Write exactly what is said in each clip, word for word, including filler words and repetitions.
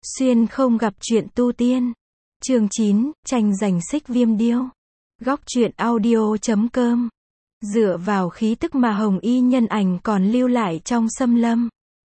Xuyên không gặp chuyện tu tiên. Chương chín, tranh giành xích viêm điêu. Góc truyện audio chấm com. Dựa vào khí tức mà Hồng Y nhân ảnh còn lưu lại trong xâm lâm,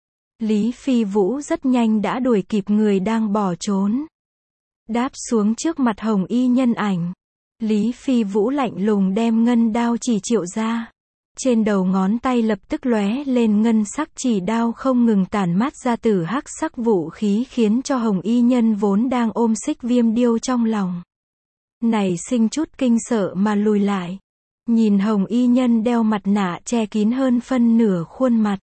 Lý Phi Vũ rất nhanh đã đuổi kịp người đang bỏ trốn. Đáp xuống trước mặt Hồng Y nhân ảnh, Lý Phi Vũ lạnh lùng đem ngân đao chỉ triệu ra. Trên đầu ngón tay lập tức lóe lên ngân sắc chỉ đao không ngừng tản mát ra tử hắc sắc vũ khí, khiến cho Hồng Y nhân vốn đang ôm xích viêm điêu trong lòng nảy sinh chút kinh sợ mà lùi lại. Nhìn Hồng Y nhân đeo mặt nạ che kín hơn phân nửa khuôn mặt,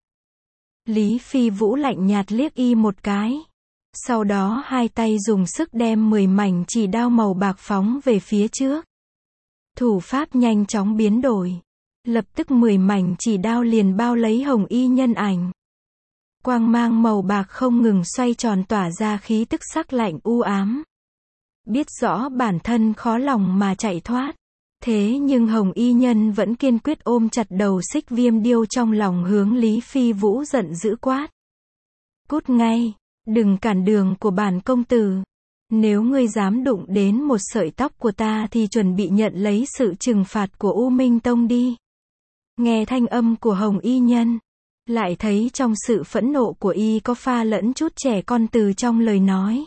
Lý Phi Vũ lạnh nhạt liếc y một cái. Sau đó hai tay dùng sức đem mười mảnh chỉ đao màu bạc phóng về phía trước. Thủ pháp nhanh chóng biến đổi. Lập tức mười mảnh chỉ đao liền bao lấy Hồng Y nhân ảnh. Quang mang màu bạc không ngừng xoay tròn tỏa ra khí tức sắc lạnh u ám. Biết rõ bản thân khó lòng mà chạy thoát. Thế nhưng Hồng Y nhân vẫn kiên quyết ôm chặt đầu xích viêm điêu trong lòng, hướng Lý Phi Vũ giận dữ quát. Cút ngay, đừng cản đường của bản công tử. Nếu ngươi dám đụng đến một sợi tóc của ta thì chuẩn bị nhận lấy sự trừng phạt của U Minh Tông đi. Nghe thanh âm của Hồng Y nhân, lại thấy trong sự phẫn nộ của y có pha lẫn chút trẻ con từ trong lời nói.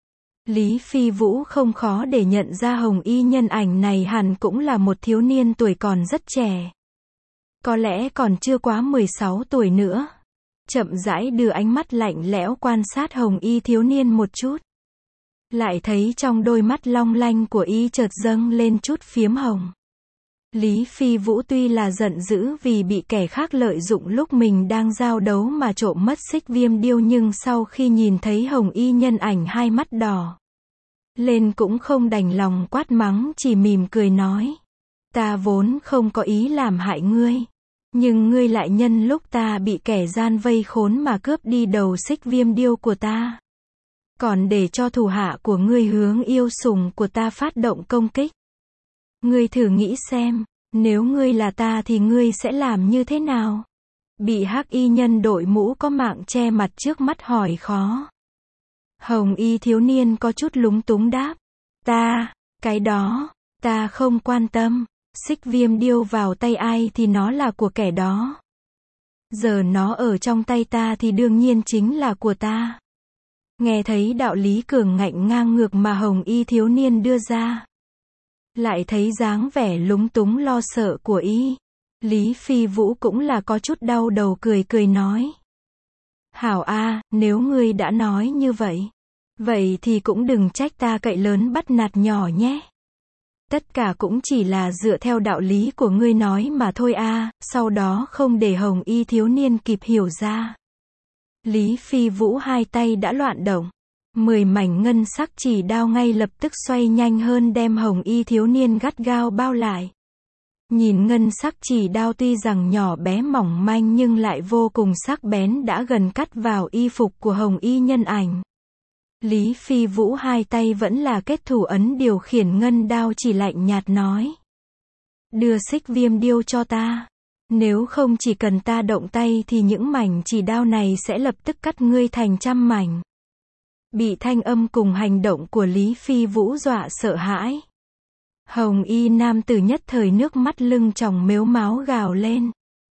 Lý Phi Vũ không khó để nhận ra Hồng Y nhân ảnh này hẳn cũng là một thiếu niên tuổi còn rất trẻ. Có lẽ còn chưa quá mười sáu tuổi nữa. Chậm rãi đưa ánh mắt lạnh lẽo quan sát Hồng Y thiếu niên một chút. Lại thấy trong đôi mắt long lanh của y chợt dâng lên chút phiếm hồng. Lý Phi Vũ tuy là giận dữ vì bị kẻ khác lợi dụng lúc mình đang giao đấu mà trộm mất xích viêm điêu, nhưng sau khi nhìn thấy Hồng Y nhân ảnh hai mắt đỏ lên cũng không đành lòng quát mắng, chỉ mỉm cười nói. Ta vốn không có ý làm hại ngươi. Nhưng ngươi lại nhân lúc ta bị kẻ gian vây khốn mà cướp đi đầu xích viêm điêu của ta. Còn để cho thủ hạ của ngươi hướng yêu sủng của ta phát động công kích. Ngươi thử nghĩ xem, nếu ngươi là ta thì ngươi sẽ làm như thế nào? Bị hắc y nhân đội mũ có mạng che mặt trước mắt hỏi khó. Hồng Y thiếu niên có chút lúng túng đáp. Ta, cái đó, ta không quan tâm. Xích viêm điêu vào tay ai thì nó là của kẻ đó. Giờ nó ở trong tay ta thì đương nhiên chính là của ta. Nghe thấy đạo lý cường ngạnh ngang ngược mà Hồng Y thiếu niên đưa ra, lại thấy dáng vẻ lúng túng lo sợ của y, Lý Phi Vũ cũng là có chút đau đầu, cười cười nói. Hảo a, nếu ngươi đã nói như vậy, vậy thì cũng đừng trách ta cậy lớn bắt nạt nhỏ nhé. Tất cả cũng chỉ là dựa theo đạo lý của ngươi nói mà thôi a. Sau đó không để Hồng Y thiếu niên kịp hiểu ra, Lý Phi Vũ hai tay đã loạn động. Mười mảnh ngân sắc chỉ đao ngay lập tức xoay nhanh hơn đem Hồng Y thiếu niên gắt gao bao lại. Nhìn ngân sắc chỉ đao tuy rằng nhỏ bé mỏng manh nhưng lại vô cùng sắc bén, đã gần cắt vào y phục của Hồng Y nhân ảnh. Lý Phi Vũ hai tay vẫn là kết thủ ấn điều khiển ngân đao, chỉ lạnh nhạt nói. Đưa xích viêm điêu cho ta. Nếu không chỉ cần ta động tay thì những mảnh chỉ đao này sẽ lập tức cắt ngươi thành trăm mảnh. Bị thanh âm cùng hành động của Lý Phi Vũ dọa sợ hãi, Hồng Y nam tử nhất thời nước mắt lưng tròng mếu máo gào lên.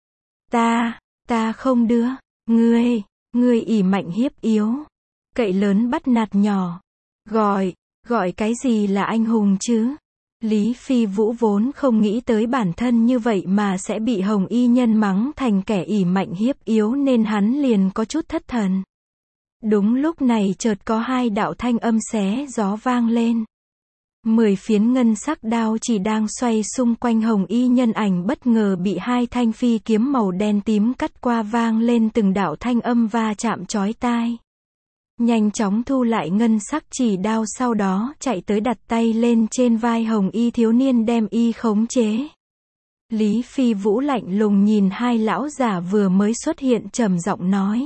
Ta, ta không đưa, ngươi, ngươi ỷ mạnh hiếp yếu, cậy lớn bắt nạt nhỏ, gọi, gọi cái gì là anh hùng chứ? Lý Phi Vũ vốn không nghĩ tới bản thân như vậy mà sẽ bị Hồng Y nhân mắng thành kẻ ỷ mạnh hiếp yếu, nên hắn liền có chút thất thần. Đúng lúc này chợt có hai đạo thanh âm xé gió vang lên. Mười phiến ngân sắc đao chỉ đang xoay xung quanh Hồng Y nhân ảnh bất ngờ bị hai thanh phi kiếm màu đen tím cắt qua, vang lên từng đạo thanh âm va chạm chói tai. Nhanh chóng thu lại ngân sắc chỉ đao, sau đó chạy tới đặt tay lên trên vai Hồng Y thiếu niên đem y khống chế. Lý Phi Vũ lạnh lùng nhìn hai lão giả vừa mới xuất hiện, trầm giọng nói.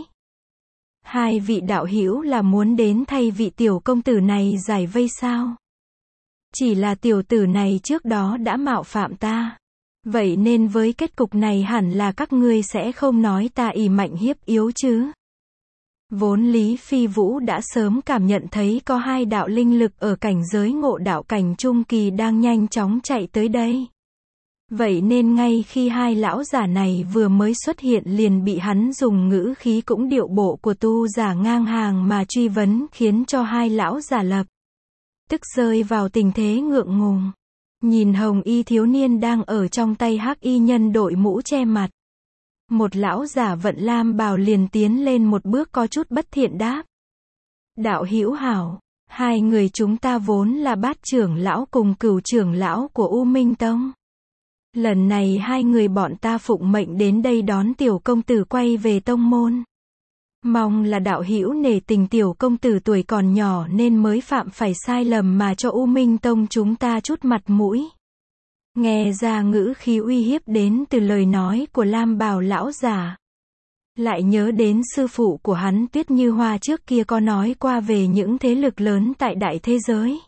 Hai vị đạo hữu là muốn đến thay vị tiểu công tử này giải vây sao? Chỉ là tiểu tử này trước đó đã mạo phạm ta. Vậy nên với kết cục này hẳn là các ngươi sẽ không nói ta ỷ mạnh hiếp yếu chứ? Vốn Lý Phi Vũ đã sớm cảm nhận thấy có hai đạo linh lực ở cảnh giới ngộ đạo cảnh trung kỳ đang nhanh chóng chạy tới đây. Vậy nên ngay khi hai lão giả này vừa mới xuất hiện liền bị hắn dùng ngữ khí cũng điệu bộ của tu giả ngang hàng mà truy vấn, khiến cho hai lão giả lập tức rơi vào tình thế ngượng ngùng. Nhìn hồng y thiếu niên đang ở trong tay hắc y nhân đội mũ che mặt. Một lão giả vận lam bào liền tiến lên một bước có chút bất thiện đáp. Đạo hữu hảo, hai người chúng ta vốn là bát trưởng lão cùng cửu trưởng lão của U Minh Tông. Lần này hai người bọn ta phụng mệnh đến đây đón tiểu công tử quay về tông môn. Mong là đạo hữu nể tình tiểu công tử tuổi còn nhỏ nên mới phạm phải sai lầm mà cho U Minh Tông chúng ta chút mặt mũi. Nghe ra ngữ khí uy hiếp đến từ lời nói của lam bào lão giả. Lại nhớ đến sư phụ của hắn Tuyết Như Hoa trước kia có nói qua về những thế lực lớn tại đại thế giới.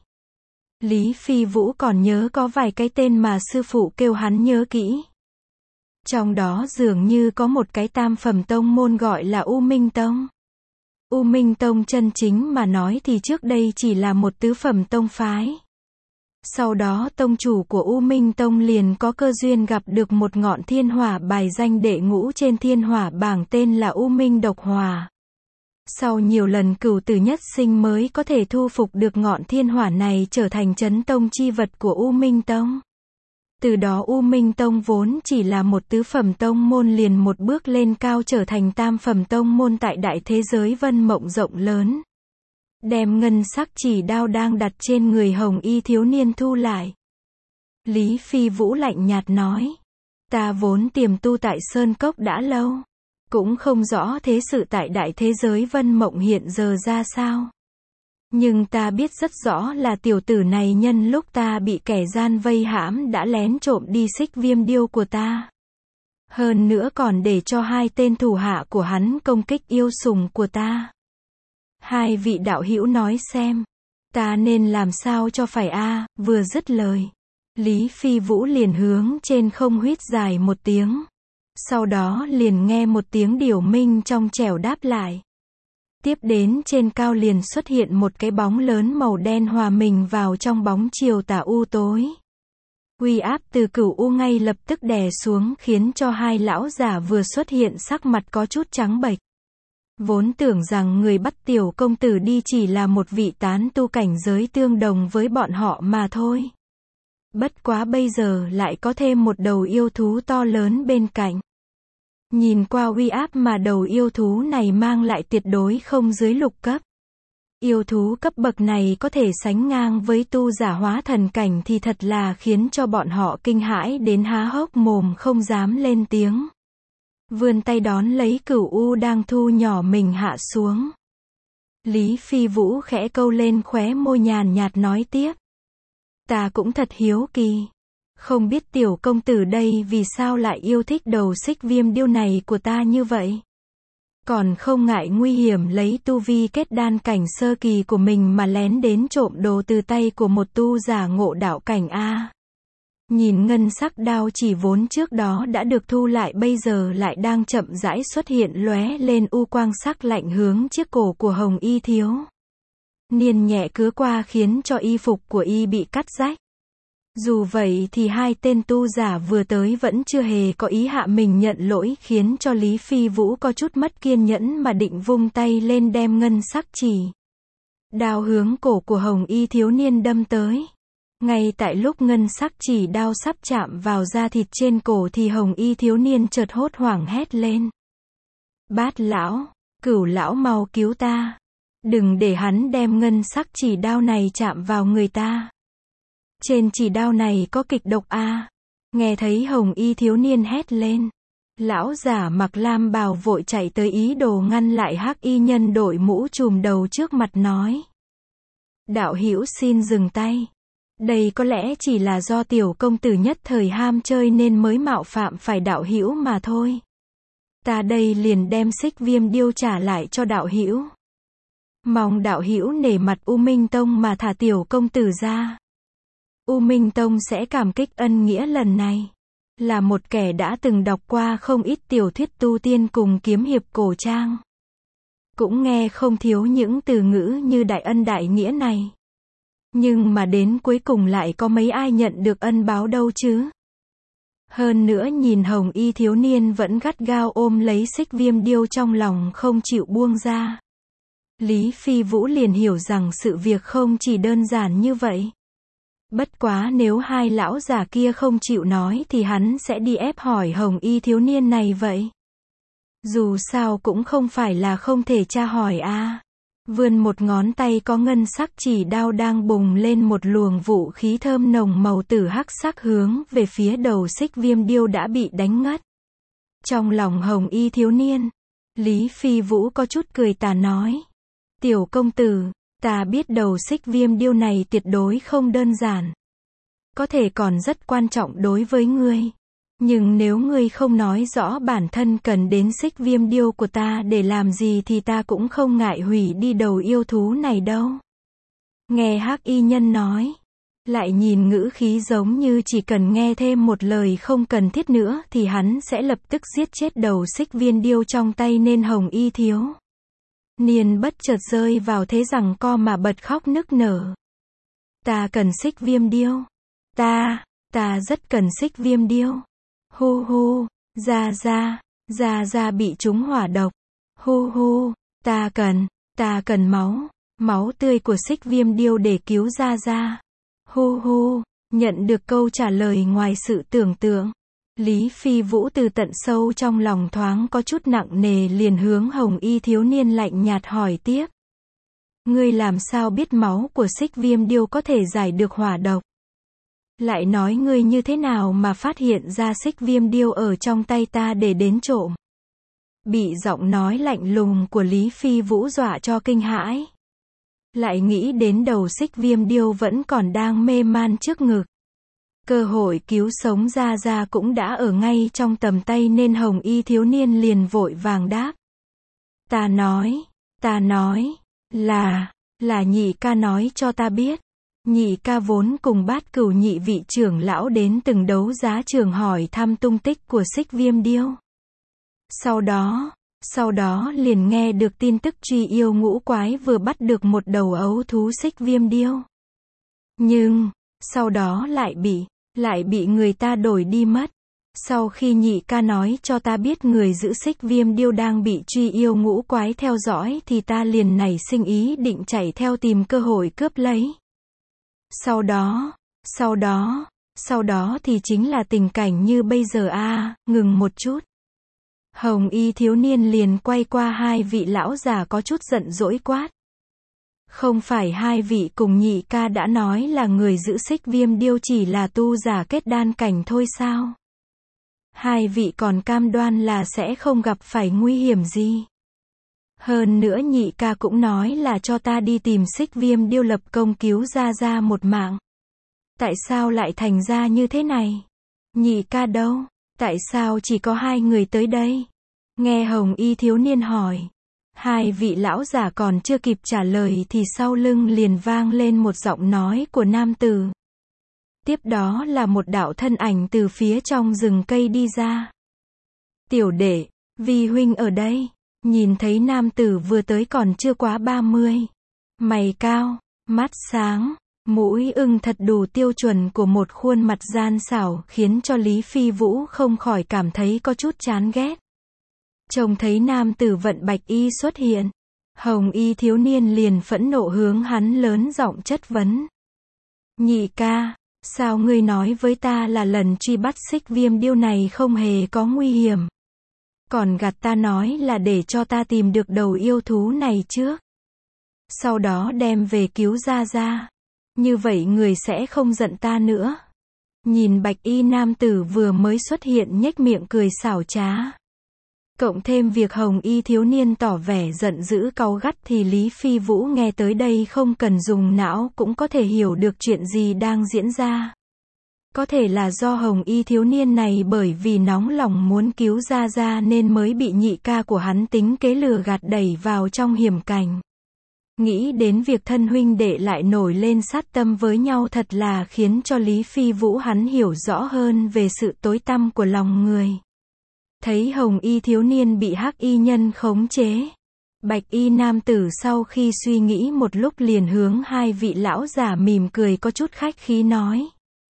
Lý Phi Vũ còn nhớ có vài cái tên mà sư phụ kêu hắn nhớ kỹ. Trong đó dường như có một cái tam phẩm tông môn gọi là U Minh Tông. U Minh Tông chân chính mà nói thì trước đây chỉ là một tứ phẩm tông phái. Sau đó tông chủ của U Minh Tông liền có cơ duyên gặp được một ngọn thiên hỏa bài danh đệ ngũ trên thiên hỏa bảng tên là U Minh Độc Hỏa. Sau nhiều lần cửu tử nhất sinh mới có thể thu phục được ngọn thiên hỏa này trở thành chấn tông chi vật của U Minh Tông. Từ đó U Minh Tông vốn chỉ là một tứ phẩm tông môn liền một bước lên cao trở thành tam phẩm tông môn tại đại thế giới vân mộng rộng lớn. Đem ngân sắc chỉ đao đang đặt trên người hồng y thiếu niên thu lại. Lý Phi Vũ lạnh nhạt nói. Ta vốn tiềm tu tại Sơn Cốc đã lâu. Cũng không rõ thế sự tại đại thế giới vân mộng hiện giờ ra sao. Nhưng ta biết rất rõ là tiểu tử này nhân lúc ta bị kẻ gian vây hãm đã lén trộm đi xích viêm điêu của ta. Hơn nữa còn để cho hai tên thủ hạ của hắn công kích yêu sùng của ta. Hai vị đạo hữu nói xem, ta nên làm sao cho phải a? À, vừa dứt lời, Lý Phi Vũ liền hướng trên không huýt dài một tiếng. Sau đó liền nghe một tiếng điểu minh trong trẻo đáp lại. Tiếp đến trên cao liền xuất hiện một cái bóng lớn màu đen hòa mình vào trong bóng chiều tà u tối. Uy áp từ cửu u ngay lập tức đè xuống khiến cho hai lão giả vừa xuất hiện sắc mặt có chút trắng bệch. Vốn tưởng rằng người bắt tiểu công tử đi chỉ là một vị tán tu cảnh giới tương đồng với bọn họ mà thôi. Bất quá bây giờ lại có thêm một đầu yêu thú to lớn bên cạnh. Nhìn qua uy áp mà đầu yêu thú này mang lại tuyệt đối không dưới lục cấp. Yêu thú cấp bậc này có thể sánh ngang với tu giả hóa thần cảnh thì thật là khiến cho bọn họ kinh hãi đến há hốc mồm không dám lên tiếng. Vươn tay đón lấy cửu u đang thu nhỏ mình hạ xuống. Lý Phi Vũ khẽ câu lên khóe môi nhàn nhạt nói tiếp. Ta cũng thật hiếu kỳ. Không biết tiểu công tử đây vì sao lại yêu thích đầu xích viêm điêu này của ta như vậy. Còn không ngại nguy hiểm lấy tu vi kết đan cảnh sơ kỳ của mình mà lén đến trộm đồ từ tay của một tu giả ngộ đạo cảnh A. Nhìn ngân sắc đao chỉ vốn trước đó đã được thu lại bây giờ lại đang chậm rãi xuất hiện lóe lên u quang sắc lạnh hướng chiếc cổ của hồng y thiếu niên nhẹ cứa qua khiến cho y phục của y bị cắt rách. Dù vậy thì hai tên tu giả vừa tới vẫn chưa hề có ý hạ mình nhận lỗi khiến cho Lý Phi Vũ có chút mất kiên nhẫn mà định vung tay lên đem ngân sắc chỉ đao hướng cổ của hồng y thiếu niên đâm tới. Ngay tại lúc ngân sắc chỉ đao sắp chạm vào da thịt trên cổ thì hồng y thiếu niên chợt hốt hoảng hét lên. Bát lão, cửu lão mau cứu ta. Đừng để hắn đem ngân sắc chỉ đao này chạm vào người ta. Trên chỉ đao này có kịch độc a. Nghe thấy hồng y thiếu niên hét lên. Lão giả mặc lam bào vội chạy tới ý đồ ngăn lại hắc y nhân đội mũ trùm đầu trước mặt nói. Đạo hữu xin dừng tay. Đây có lẽ chỉ là do tiểu công tử nhất thời ham chơi nên mới mạo phạm phải đạo hữu mà thôi. Ta đây liền đem xích viêm điêu trả lại cho đạo hữu. Mong đạo hữu nể mặt U Minh Tông mà thả tiểu công tử ra. U Minh Tông sẽ cảm kích ân nghĩa lần này. Là một kẻ đã từng đọc qua không ít tiểu thuyết tu tiên cùng kiếm hiệp cổ trang. cũng nghe không thiếu những từ ngữ như đại ân đại nghĩa này. Nhưng mà đến cuối cùng lại có mấy ai nhận được ân báo đâu chứ. Hơn nữa nhìn hồng y thiếu niên vẫn gắt gao ôm lấy xích viêm điêu trong lòng không chịu buông ra. Lý Phi Vũ liền hiểu rằng sự việc không chỉ đơn giản như vậy. Bất quá nếu hai lão già kia không chịu nói thì hắn sẽ đi ép hỏi hồng y thiếu niên này vậy. Dù sao cũng không phải là không thể tra hỏi a. À. Vươn một ngón tay có ngân sắc chỉ đao đang bùng lên một luồng vũ khí thơm nồng màu tử hắc sắc hướng về phía đầu xích viêm điêu đã bị đánh ngất. Trong lòng hồng y thiếu niên, Lý Phi Vũ có chút cười tà nói. Tiểu công tử, ta biết đầu xích viêm điêu này tuyệt đối không đơn giản. Có thể còn rất quan trọng đối với ngươi. Nhưng nếu ngươi không nói rõ bản thân cần đến xích viêm điêu của ta để làm gì thì ta cũng không ngại hủy đi đầu yêu thú này đâu. Nghe hắc y nhân nói, lại nhìn ngữ khí giống như chỉ cần nghe thêm một lời không cần thiết nữa thì hắn sẽ lập tức giết chết đầu xích viêm điêu trong tay nên hồng y thiếu niên bất chợt rơi vào thế giằng co mà bật khóc nức nở. Ta cần xích viêm điêu. Ta, ta rất cần xích viêm điêu. Hu hu, Gia Gia, Gia Gia bị trúng hỏa độc. Hu hu, ta cần, ta cần máu, máu tươi của xích viêm điêu để cứu Gia Gia. Hu hu, nhận được câu trả lời ngoài sự tưởng tượng. Lý Phi Vũ từ tận sâu trong lòng thoáng có chút nặng nề liền hướng hồng y thiếu niên lạnh nhạt hỏi tiếp. Ngươi làm sao biết máu của xích viêm điêu có thể giải được hỏa độc? Lại nói ngươi như thế nào mà phát hiện ra xích viêm điêu ở trong tay ta để đến trộm? Bị giọng nói lạnh lùng của Lý Phi Vũ dọa cho kinh hãi. Lại nghĩ đến đầu xích viêm điêu vẫn còn đang mê man trước ngực. Cơ hội cứu sống Gia Gia cũng đã ở ngay trong tầm tay nên hồng y thiếu niên liền vội vàng đáp. Ta nói, ta nói, là, là nhị ca nói cho ta biết. Nhị ca vốn cùng Bát Cửu nhị vị trưởng lão đến từng đấu giá trường hỏi thăm tung tích của xích viêm điêu. Sau đó, sau đó liền nghe được tin tức truy yêu ngũ quái vừa bắt được một đầu ấu thú xích viêm điêu. Nhưng, sau đó lại bị, lại bị người ta đổi đi mất. Sau khi nhị ca nói cho ta biết người giữ xích viêm điêu đang bị truy yêu ngũ quái theo dõi thì ta liền nảy sinh ý định chạy theo tìm cơ hội cướp lấy. Sau đó, sau đó, sau đó thì chính là tình cảnh như bây giờ a. À, ngừng một chút. Hồng y thiếu niên liền quay qua hai vị lão già có chút giận dỗi quát. Không phải hai vị cùng nhị ca đã nói là người giữ xích viêm điêu chỉ là tu giả kết đan cảnh thôi sao? Hai vị còn cam đoan là sẽ không gặp phải nguy hiểm gì. Hơn nữa nhị ca cũng nói là cho ta đi tìm xích viêm điêu lập công cứu Gia Gia một mạng. Tại sao lại thành ra như thế này? Nhị ca đâu? Tại sao chỉ có hai người tới đây? Nghe hồng y thiếu niên hỏi. Hai vị lão giả còn chưa kịp trả lời thì sau lưng liền vang lên một giọng nói của nam tử. Tiếp đó là một đạo thân ảnh từ phía trong rừng cây đi ra. Tiểu đệ, vi huynh ở đây. Nhìn thấy nam tử vừa tới còn chưa quá ba mươi. Mày cao, mắt sáng, mũi ưng thật đủ tiêu chuẩn của một khuôn mặt gian xảo khiến cho Lý Phi Vũ không khỏi cảm thấy có chút chán ghét. Trông thấy nam tử vận bạch y xuất hiện. Hồng y thiếu niên liền phẫn nộ hướng hắn lớn giọng chất vấn. Nhị ca, sao ngươi nói với ta là lần truy bắt xích viêm điêu này không hề có nguy hiểm? Còn gạt ta nói là để cho ta tìm được đầu yêu thú này trước. Sau đó đem về cứu Gia Gia. Như vậy người sẽ không giận ta nữa. Nhìn bạch y nam tử vừa mới xuất hiện nhếch miệng cười xảo trá. Cộng thêm việc hồng y thiếu niên tỏ vẻ giận dữ cáu gắt thì Lý Phi Vũ nghe tới đây không cần dùng não cũng có thể hiểu được chuyện gì đang diễn ra. Có thể là do hồng y thiếu niên này bởi vì nóng lòng muốn cứu Gia Gia nên mới bị nhị ca của hắn tính kế lừa gạt đẩy vào trong hiểm cảnh. Nghĩ đến việc thân huynh đệ lại nổi lên sát tâm với nhau thật là khiến cho Lý Phi Vũ hắn hiểu rõ hơn về sự tối tăm của lòng người. Thấy hồng y thiếu niên bị hắc y nhân khống chế. Bạch y nam tử sau khi suy nghĩ một lúc liền hướng hai vị lão giả mỉm cười có chút khách khí nói.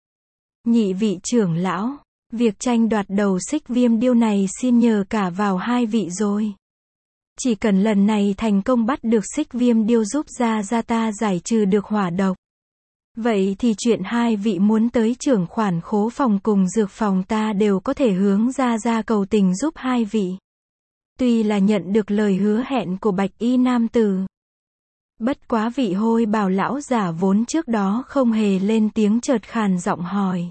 Nhị vị trưởng lão, việc tranh đoạt đầu xích viêm điêu này xin nhờ cả vào hai vị rồi. Chỉ cần lần này thành công bắt được xích viêm điêu giúp gia gia ta giải trừ được hỏa độc. Vậy thì chuyện hai vị muốn tới trưởng khoản khố phòng cùng dược phòng ta đều có thể hướng gia gia cầu tình giúp hai vị. Tuy là nhận được lời hứa hẹn của bạch y nam tử. Bất quá vị hôi bào lão giả vốn trước đó không hề lên tiếng chợt khàn giọng hỏi.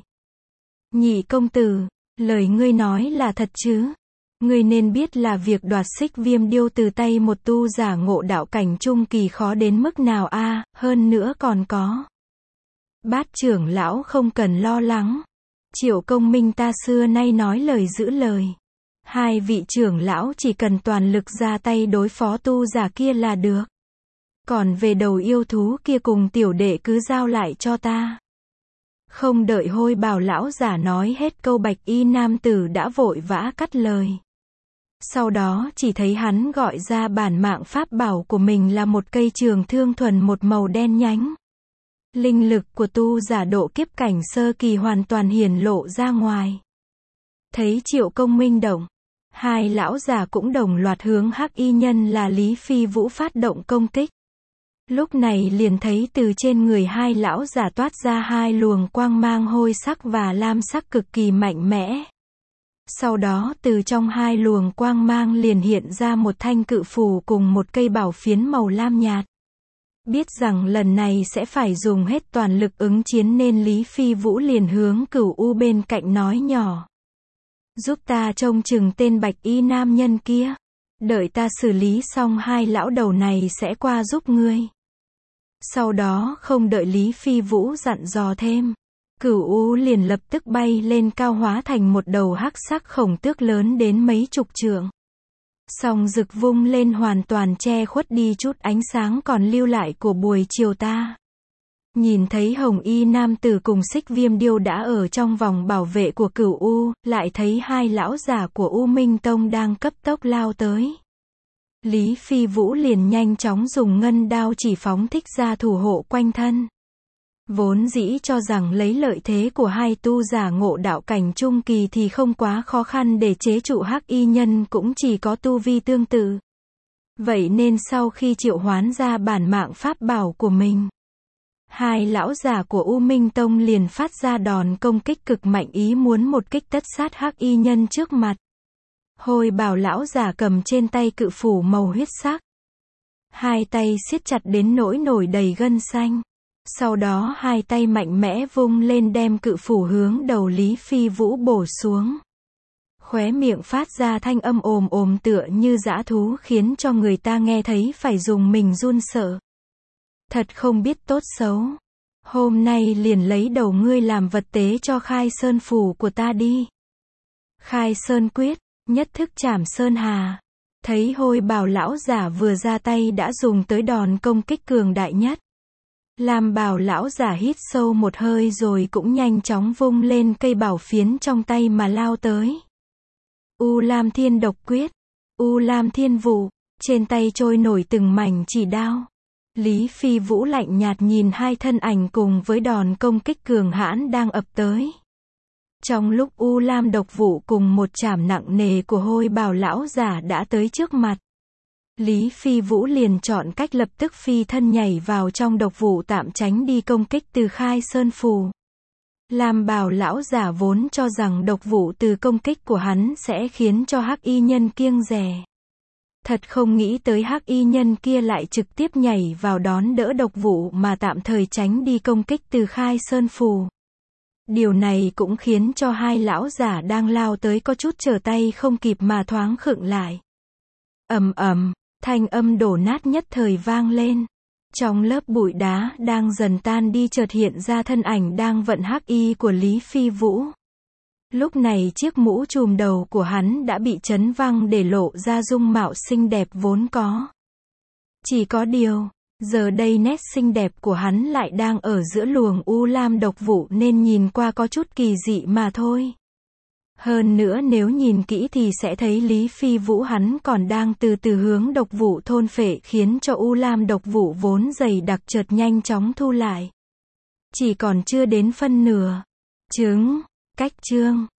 Nhị công tử, lời ngươi nói là thật chứ? Ngươi nên biết là việc đoạt xích viêm điêu từ tay một tu giả ngộ đạo cảnh trung kỳ khó đến mức nào a, hơn nữa còn có. Bát trưởng lão không cần lo lắng. Triệu công minh ta xưa nay nói lời giữ lời. Hai vị trưởng lão chỉ cần toàn lực ra tay đối phó tu giả kia là được. Còn về đầu yêu thú kia cùng tiểu đệ cứ giao lại cho ta. Không đợi hôi bào lão giả nói hết câu bạch y nam tử đã vội vã cắt lời. Sau đó chỉ thấy hắn gọi ra bản mạng pháp bảo của mình là một cây trường thương thuần một màu đen nhánh. Linh lực của tu giả độ kiếp cảnh sơ kỳ hoàn toàn hiển lộ ra ngoài. Thấy Triệu công minh động, hai lão giả cũng đồng loạt hướng hắc y nhân là Lý Phi Vũ phát động công kích. Lúc này liền thấy từ trên người hai lão giả toát ra hai luồng quang mang hôi sắc và lam sắc cực kỳ mạnh mẽ. Sau đó từ trong hai luồng quang mang liền hiện ra một thanh cự phù cùng một cây bảo phiến màu lam nhạt. Biết rằng lần này sẽ phải dùng hết toàn lực ứng chiến nên Lý Phi Vũ liền hướng Cửu U bên cạnh nói nhỏ. Giúp ta trông chừng tên bạch y nam nhân kia. Đợi ta xử lý xong hai lão đầu này sẽ qua giúp ngươi. Sau đó không đợi Lý Phi Vũ dặn dò thêm. Cửu U liền lập tức bay lên cao hóa thành một đầu hắc sắc khổng tước lớn đến mấy chục trượng. Song rực vung lên hoàn toàn che khuất đi chút ánh sáng còn lưu lại của buổi chiều ta. Nhìn thấy hồng y nam tử cùng xích viêm điêu đã ở trong vòng bảo vệ của Cửu U, lại thấy hai lão giả của U Minh Tông đang cấp tốc lao tới. Lý Phi Vũ liền nhanh chóng dùng ngân đao chỉ phóng thích ra thủ hộ quanh thân. Vốn dĩ cho rằng lấy lợi thế của hai tu giả ngộ đạo cảnh trung kỳ thì không quá khó khăn để chế trụ hắc y nhân cũng chỉ có tu vi tương tự. Vậy nên sau khi triệu hoán ra bản mạng pháp bảo của mình, hai lão giả của U Minh Tông liền phát ra đòn công kích cực mạnh ý muốn một kích tất sát hắc y nhân trước mặt. Hôi bào lão giả cầm trên tay cự phủ màu huyết sắc. Hai tay siết chặt đến nỗi nổi đầy gân xanh. Sau đó hai tay mạnh mẽ vung lên đem cự phủ hướng đầu Lý Phi Vũ bổ xuống. Khóe miệng phát ra thanh âm ồm ồm tựa như dã thú khiến cho người ta nghe thấy phải dùng mình run sợ. Thật không biết tốt xấu. Hôm nay liền lấy đầu ngươi làm vật tế cho khai sơn phù của ta đi. Khai sơn quyết, nhất thức trảm sơn hà. Thấy hôi bào lão giả vừa ra tay đã dùng tới đòn công kích cường đại nhất. Lam bào lão giả hít sâu một hơi rồi cũng nhanh chóng vung lên cây bảo phiến trong tay mà lao tới. U Lam Thiên Độc Quyết, U Lam Thiên Vụ, trên tay trôi nổi từng mảnh chỉ đao. Lý Phi Vũ lạnh nhạt nhìn hai thân ảnh cùng với đòn công kích cường hãn đang ập tới. Trong lúc U Lam Độc Vụ cùng một chảm nặng nề của hôi bào lão giả đã tới trước mặt, Lý Phi Vũ liền chọn cách lập tức phi thân nhảy vào trong độc vụ tạm tránh đi công kích từ khai sơn phù. Lam bào lão giả vốn cho rằng độc vụ từ công kích của hắn sẽ khiến cho hắc y nhân kiêng dè. Thật không nghĩ tới hắc y nhân kia lại trực tiếp nhảy vào đón đỡ độc vụ mà tạm thời tránh đi công kích từ khai sơn phù. Điều này cũng khiến cho hai lão giả đang lao tới có chút trở tay không kịp mà thoáng khựng lại. Ầm ầm, thanh âm đổ nát nhất thời vang lên. Trong lớp bụi đá đang dần tan đi chợt hiện ra thân ảnh đang vận hắc y của Lý Phi Vũ. Lúc này chiếc mũ trùm đầu của hắn đã bị chấn văng để lộ ra dung mạo xinh đẹp vốn có. Chỉ có điều, giờ đây nét xinh đẹp của hắn lại đang ở giữa luồng u lam độc vụ nên nhìn qua có chút kỳ dị mà thôi. Hơn nữa nếu nhìn kỹ thì sẽ thấy Lý Phi Vũ hắn còn đang từ từ hướng độc vụ thôn phệ khiến cho u lam độc vụ vốn dày đặc chợt nhanh chóng thu lại. Chỉ còn chưa đến phân nửa. Chứng, cách chương.